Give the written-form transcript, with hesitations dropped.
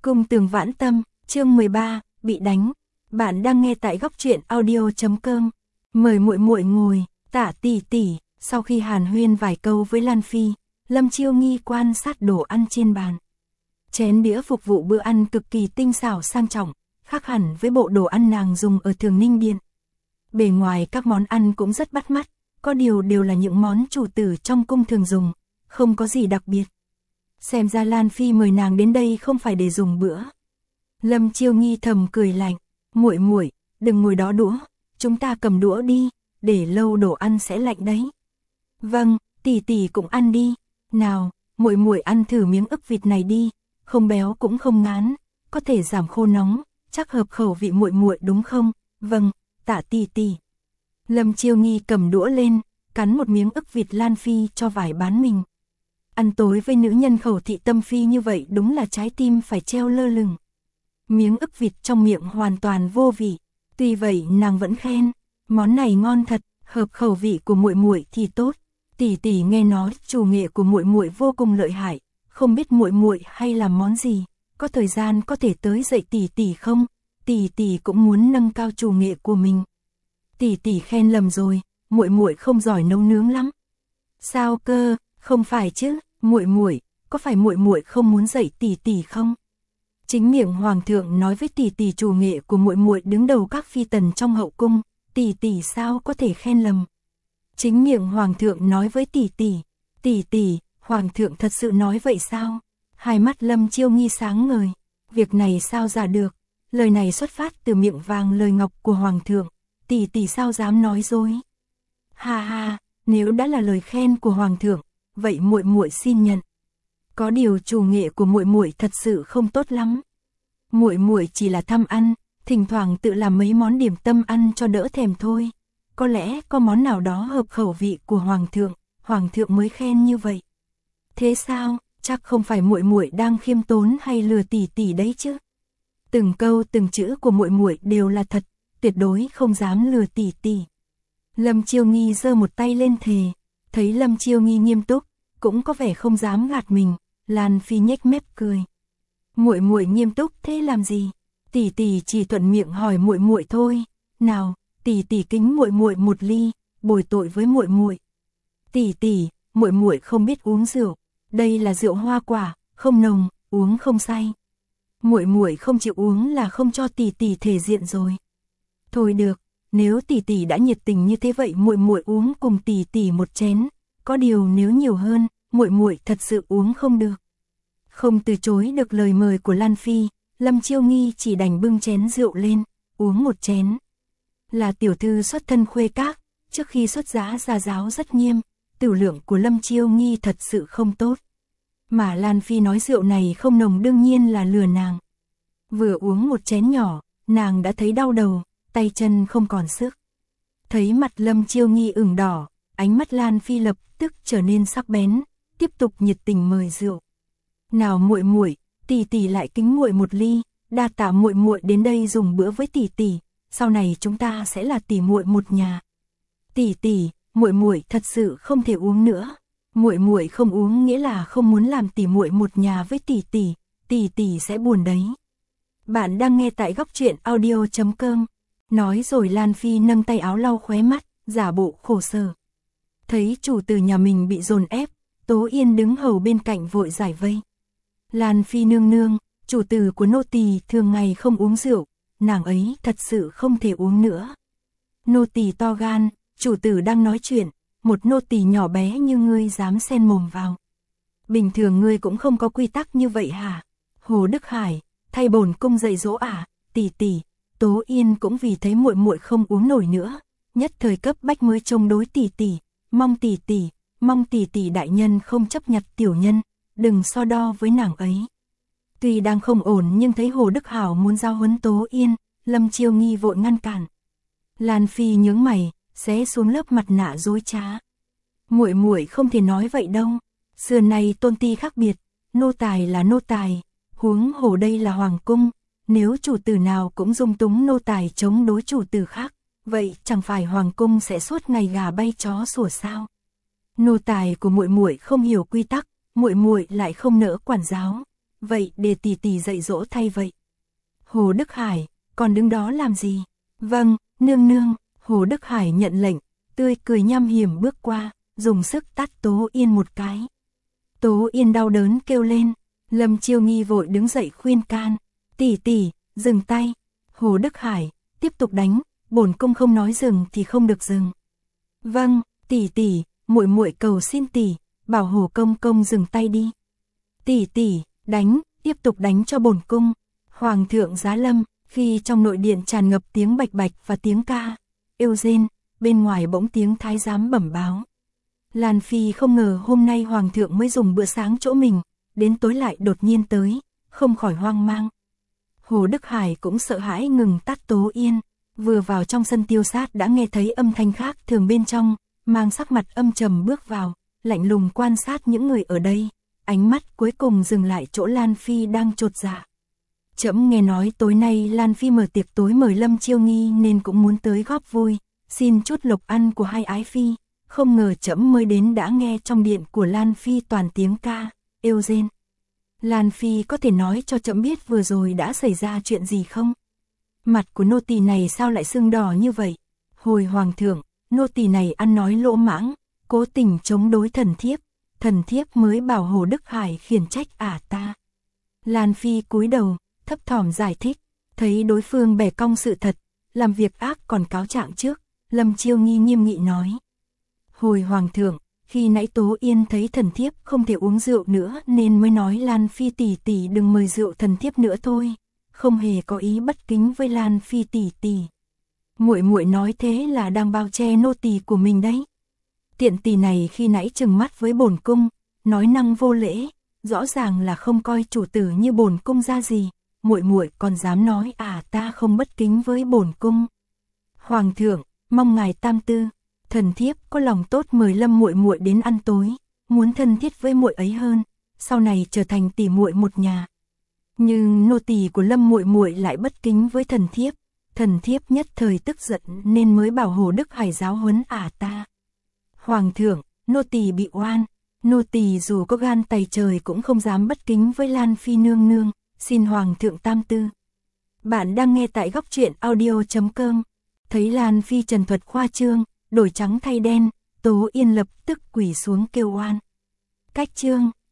Cung Tường Vãn Tâm, chương 13, bị đánh. Bạn đang nghe tại góc truyện audio.com. Mời muội muội ngồi, Tả tỷ tỷ. Sau khi hàn huyên vài câu với Lan Phi, Lâm Chiêu Nghi quan sát đồ ăn trên bàn. Chén đĩa phục vụ bữa ăn cực kỳ tinh xảo sang trọng, khác hẳn với bộ đồ ăn nàng dùng ở Thường Ninh Điện. Bề ngoài các món ăn cũng rất bắt mắt, có điều đều là những món chủ tử trong cung thường dùng, không có gì đặc biệt. Xem ra Lan Phi mời nàng đến đây không phải để dùng bữa. Lâm Chiêu Nghi thầm cười lạnh, muội muội, đừng ngồi đó đũa, chúng ta cầm đũa đi, để lâu đồ ăn sẽ lạnh đấy. Vâng, tỷ tỷ cũng ăn đi. Nào, muội muội ăn thử miếng ức vịt này đi, không béo cũng không ngán, có thể giảm khô nóng, chắc hợp khẩu vị muội muội đúng không? Vâng, Tả tỷ tỷ. Lâm Chiêu Nghi cầm đũa lên, cắn một miếng ức vịt Lan Phi cho vải bán mình. Ăn tối với nữ nhân khẩu thị tâm phi như vậy đúng là trái tim phải treo lơ lửng. Miếng ức vịt trong miệng hoàn toàn vô vị, tuy vậy nàng vẫn khen, món này ngon thật, hợp khẩu vị của muội muội thì tốt. Tỷ tỷ nghe nói chủ nghệ của muội muội vô cùng lợi hại, không biết muội muội hay làm món gì, có thời gian có thể tới dạy tỷ tỷ không? Tỷ tỷ cũng muốn nâng cao chủ nghệ của mình. Tỷ tỷ khen lầm rồi, muội muội không giỏi nấu nướng lắm. Sao cơ? Không phải chứ, muội muội, có phải muội muội không muốn dạy tỷ tỷ không? Chính miệng hoàng thượng nói với tỷ tỷ chủ nghệ của muội muội đứng đầu các phi tần trong hậu cung, tỷ tỷ sao có thể khen lầm? Chính miệng hoàng thượng nói với tỷ tỷ, hoàng thượng thật sự nói vậy sao? Hai mắt Lâm Chiêu Nghi sáng ngời, việc này sao giả được? Lời này xuất phát từ miệng vàng lời ngọc của hoàng thượng, tỷ tỷ sao dám nói dối? Ha ha, nếu đã là lời khen của hoàng thượng, vậy muội muội xin nhận. Có điều chủ nghệ của muội muội thật sự không tốt lắm. Muội muội chỉ là tham ăn, thỉnh thoảng tự làm mấy món điểm tâm ăn cho đỡ thèm thôi. Có lẽ có món nào đó hợp khẩu vị của hoàng thượng mới khen như vậy. Thế sao, chắc không phải muội muội đang khiêm tốn hay lừa tỷ tỷ đấy chứ? Từng câu từng chữ của muội muội đều là thật, tuyệt đối không dám lừa tỷ tỷ. Lâm Chiêu Nghi giơ một tay lên thề, thấy Lâm Chiêu Nghi nghiêm túc, cũng có vẻ không dám gạt mình, Lan Phi nhếch mép cười. Muội muội nghiêm túc thế làm gì? Tỷ tỷ chỉ thuận miệng hỏi muội muội thôi. Nào, tỷ tỷ kính muội muội một ly, bồi tội với muội muội. Tỷ tỷ, muội muội không biết uống rượu, đây là rượu hoa quả, không nồng, uống không say. Muội muội không chịu uống là không cho tỷ tỷ thể diện rồi. Thôi được, nếu tỷ tỷ đã nhiệt tình như thế vậy muội muội uống cùng tỷ tỷ một chén, có điều nếu nhiều hơn, muội muội thật sự uống không được. Không từ chối được lời mời của Lan Phi, Lâm Chiêu Nghi chỉ đành bưng chén rượu lên, uống một chén. Là tiểu thư xuất thân khuê các, trước khi xuất giá gia giáo rất nghiêm, tửu lượng của Lâm Chiêu Nghi thật sự không tốt. Mà Lan Phi nói rượu này không nồng đương nhiên là lừa nàng. Vừa uống một chén nhỏ, nàng đã thấy đau đầu, tay chân không còn sức. Thấy mặt Lâm Chiêu Nghi ửng đỏ, ánh mắt Lan Phi lập tức trở nên sắc bén, tiếp tục nhiệt tình mời rượu. Nào muội muội, tỷ tỷ lại kính muội một ly, đa tạ muội muội đến đây dùng bữa với tỷ tỷ, sau này chúng ta sẽ là tỷ muội một nhà. Tỷ tỷ, muội muội thật sự không thể uống nữa. Muội muội không uống nghĩa là không muốn làm tỷ muội một nhà với tỷ tỷ sẽ buồn đấy. Bạn đang nghe tại góc truyện audio.com. Nói rồi Lan Phi nâng tay áo lau khóe mắt, giả bộ khổ sở. Thấy chủ tử nhà mình bị dồn ép, Tố Yên đứng hầu bên cạnh vội giải vây. Lan Phi nương nương, chủ tử của nô tỳ thường ngày không uống rượu, nàng ấy thật sự không thể uống nữa. Nô tỳ to gan, chủ tử đang nói chuyện, một nô tỳ nhỏ bé như ngươi dám xen mồm vào. Bình thường ngươi cũng không có quy tắc như vậy hả? Hồ Đức Hải, thay bổn cung dạy dỗ à? Tỷ tỷ, Tố Yên cũng vì thấy muội muội không uống nổi nữa, nhất thời cấp bách mới chống đối tỷ tỷ, mong tỷ tỷ đại nhân không chấp nhặt tiểu nhân, đừng so đo với nàng ấy. Tuy đang không ổn nhưng thấy Hồ Đức Hảo muốn giao huấn Tố Yên, Lâm Chiêu Nghi vội ngăn cản. Lan Phi nhướng mày, xé xuống lớp mặt nạ dối trá. Muội muội không thể nói vậy đâu, xưa nay tôn ti khác biệt, nô tài là nô tài, huống hồ đây là hoàng cung, nếu chủ tử nào cũng dung túng nô tài chống đối chủ tử khác, vậy chẳng phải hoàng cung sẽ suốt ngày gà bay chó sủa sao? Nô tài của muội muội không hiểu quy tắc, muội muội lại không nỡ quản giáo. vậy để tỷ tỷ dạy dỗ thay vậy. Hồ Đức Hải, còn đứng đó làm gì? Vâng, nương nương. Hồ Đức Hải nhận lệnh, tươi cười nham hiểm bước qua, dùng sức tát Tố Yên một cái. Tố Yên đau đớn kêu lên, Lâm Chiêu Nghi vội đứng dậy khuyên can, tỷ tỷ, dừng tay. Hồ Đức Hải, tiếp tục đánh, bổn cung không nói dừng thì không được dừng. Vâng, tỷ tỷ, muội muội cầu xin tỷ, bảo Hồ công công dừng tay đi. Tỷ tỷ, đánh, tiếp tục đánh cho bổn cung. Hoàng thượng giá lâm, khi trong nội điện tràn ngập tiếng bạch bạch và tiếng ca yêu rên, bên ngoài bỗng tiếng thái giám bẩm báo. Lan Phi không ngờ hôm nay hoàng thượng mới dùng bữa sáng chỗ mình, đến tối lại đột nhiên tới, không khỏi hoang mang. Hồ Đức Hải cũng sợ hãi ngừng tát Tố Yên, vừa vào trong sân tiêu sát đã nghe thấy âm thanh khác thường bên trong, mang sắc mặt âm trầm bước vào, lạnh lùng quan sát những người ở đây, ánh mắt cuối cùng dừng lại chỗ Lan Phi đang chột dạ. Trẫm nghe nói tối nay Lan Phi mở tiệc tối mời Lâm Chiêu Nghi nên cũng muốn tới góp vui, xin chút lộc ăn của hai ái phi, không ngờ trẫm mới đến đã nghe trong điện của Lan Phi toàn tiếng ca yêu rên. Lan Phi có thể nói cho trẫm biết vừa rồi đã xảy ra chuyện gì không? Mặt của nô tỳ này sao lại sưng đỏ như vậy? Hồi hoàng thượng, nô tỳ này ăn nói lỗ mãng, cố tình chống đối thần thiếp mới bảo Hồ Đức Hải khiển trách ta. Lan Phi cúi đầu, thấp thỏm giải thích, thấy đối phương bẻ cong sự thật, làm việc ác còn cáo trạng trước, Lâm Chiêu Nghi nghiêm nghị nói. Hồi hoàng thượng, khi nãy Tố Yên thấy thần thiếp không thể uống rượu nữa nên mới nói Lan Phi tỷ tỷ đừng mời rượu thần thiếp nữa thôi, không hề có ý bất kính với Lan Phi tỷ tỷ. Muội muội nói thế là đang bao che nô tỳ của mình đấy. Tiện tỷ này khi nãy trừng mắt với bổn cung, nói năng vô lễ, rõ ràng là không coi chủ tử như bổn cung ra gì, muội muội còn dám nói ta không bất kính với bổn cung. Hoàng thượng, mong ngài tam tư, thần thiếp có lòng tốt mời Lâm muội muội đến ăn tối, muốn thân thiết với muội ấy hơn, sau này trở thành tỷ muội một nhà. Nhưng nô tỳ của Lâm muội muội lại bất kính với thần thiếp nhất thời tức giận nên mới bảo Hồ Đức Hải giáo huấn ta. Hoàng thượng, nô tỳ bị oan, nô tỳ dù có gan tày trời cũng không dám bất kính với Lan Phi nương nương, xin hoàng thượng tam tư. Bạn đang nghe tại góc truyện audio.com. Thấy Lan Phi trần thuật khoa trương, đổi trắng thay đen, Tố Yên lập tức quỳ xuống kêu oan. Cách chương